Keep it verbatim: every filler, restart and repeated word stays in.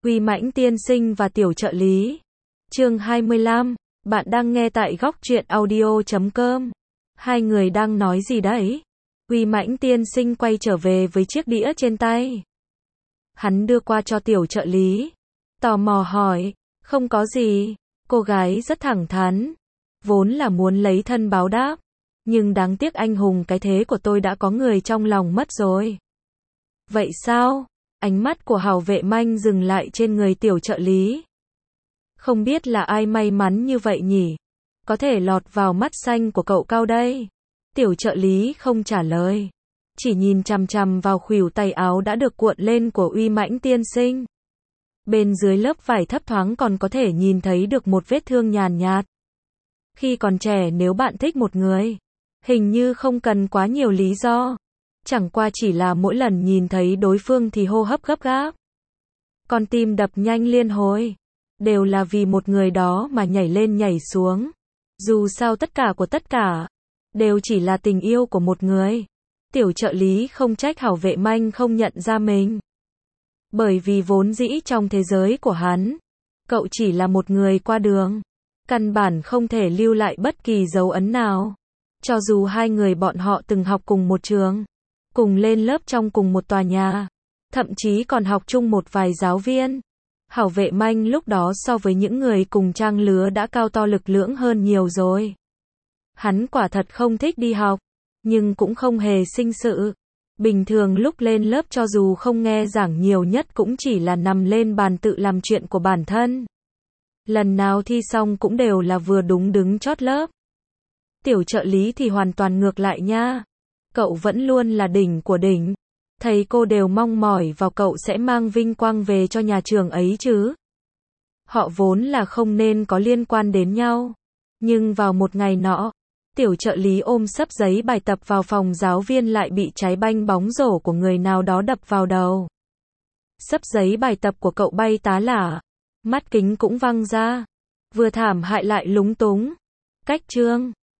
Uy Mãnh tiên sinh và tiểu trợ lý. Chương hai mươi lăm, bạn đang nghe tại góc truyện audio chấm com. Hai người đang nói gì đấy? Uy Mãnh tiên sinh quay trở về với chiếc đĩa trên tay. Hắn đưa qua cho tiểu trợ lý. Tò mò hỏi, không có gì. Cô gái rất thẳng thắn. Vốn là muốn lấy thân báo đáp. Nhưng đáng tiếc anh hùng cái thế của tôi đã có người trong lòng mất rồi. Vậy sao? Ánh mắt của Hảo Vệ Manh dừng lại trên người tiểu trợ lý. Không biết là ai may mắn như vậy nhỉ? Có thể lọt vào mắt xanh của cậu cao đây. Tiểu trợ lý không trả lời. Chỉ nhìn chằm chằm vào khuỷu tay áo đã được cuộn lên của Uy Mãnh tiên sinh. Bên dưới lớp vải thấp thoáng còn có thể nhìn thấy được một vết thương nhàn nhạt. Khi còn trẻ nếu bạn thích một người, hình như không cần quá nhiều lý do. Chẳng qua chỉ là mỗi lần nhìn thấy đối phương thì hô hấp gấp gáp. Con tim đập nhanh liên hồi. Đều là vì một người đó mà nhảy lên nhảy xuống. Dù sao tất cả của tất cả, đều chỉ là tình yêu của một người. Tiểu trợ lý không trách Hảo Vệ Manh không nhận ra mình. Bởi vì vốn dĩ trong thế giới của hắn, cậu chỉ là một người qua đường. Căn bản không thể lưu lại bất kỳ dấu ấn nào. Cho dù hai người bọn họ từng học cùng một trường, cùng lên lớp trong cùng một tòa nhà, thậm chí còn học chung một vài giáo viên. Hảo Vệ Manh lúc đó so với những người cùng trang lứa đã cao to lực lưỡng hơn nhiều rồi. Hắn quả thật không thích đi học, nhưng cũng không hề sinh sự. Bình thường lúc lên lớp cho dù không nghe giảng nhiều nhất cũng chỉ là nằm lên bàn tự làm chuyện của bản thân. Lần nào thi xong cũng đều là vừa đúng đứng chót lớp. Tiểu trợ lý thì hoàn toàn ngược lại nha. Cậu vẫn luôn là đỉnh của đỉnh. Thầy cô đều mong mỏi vào cậu sẽ mang vinh quang về cho nhà trường ấy chứ. Họ vốn là không nên có liên quan đến nhau. Nhưng vào một ngày nọ, tiểu trợ lý ôm xấp giấy bài tập vào phòng giáo viên lại bị trái banh bóng rổ của người nào đó đập vào đầu. Xấp giấy bài tập của cậu bay tá lả. Mắt kính cũng văng ra. Vừa thảm hại lại lúng túng. Cách chương.